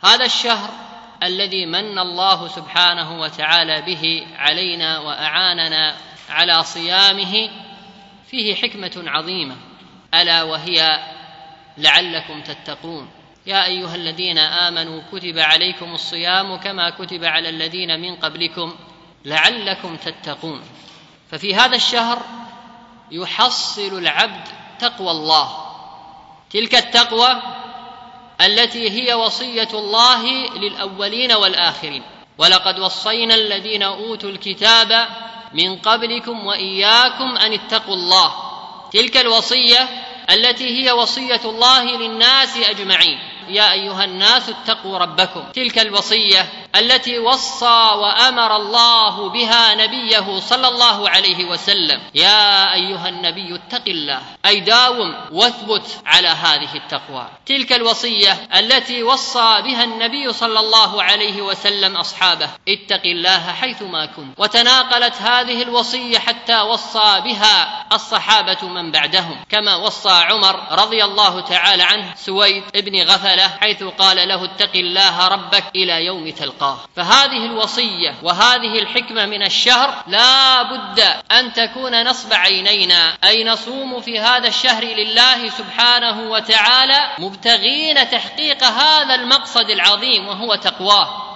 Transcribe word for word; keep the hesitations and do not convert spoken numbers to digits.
هذا الشهر الذي من الله سبحانه وتعالى به علينا وأعاننا على صيامه فيه حكمة عظيمة، ألا وهي لعلكم تتقون. يا أيها الذين آمنوا كتب عليكم الصيام كما كتب على الذين من قبلكم لعلكم تتقون. ففي هذا الشهر يحصل العبد تقوى الله، تلك التقوى التي هي وصية الله للأولين والآخرين: ولقد وصينا الذين أوتوا الكتاب من قبلكم وإياكم أن اتقوا الله. تلك الوصية التي هي وصية الله للناس أجمعين: يا أيها الناس اتقوا ربكم. تلك الوصية التي وصى وأمر الله بها نبيه صلى الله عليه وسلم: يا أيها النبي اتق الله، أي داوم واثبت على هذه التقوى. تلك الوصية التي وصى بها النبي صلى الله عليه وسلم أصحابه: اتق الله حيثما كنت. وتناقلت هذه الوصية حتى وصى بها الصحابة من بعدهم، كما وصى عمر رضي الله تعالى عنه سويد ابن غفلة حيث قال له: اتق الله ربك إلى يوم تلقاه. فهذه الوصية وهذه الحكمة من الشهر لا بد أن تكون نصب عينينا، أي نصوم في هذا الشهر لله سبحانه وتعالى مبتغين تحقيق هذا المقصد العظيم وهو تقواه.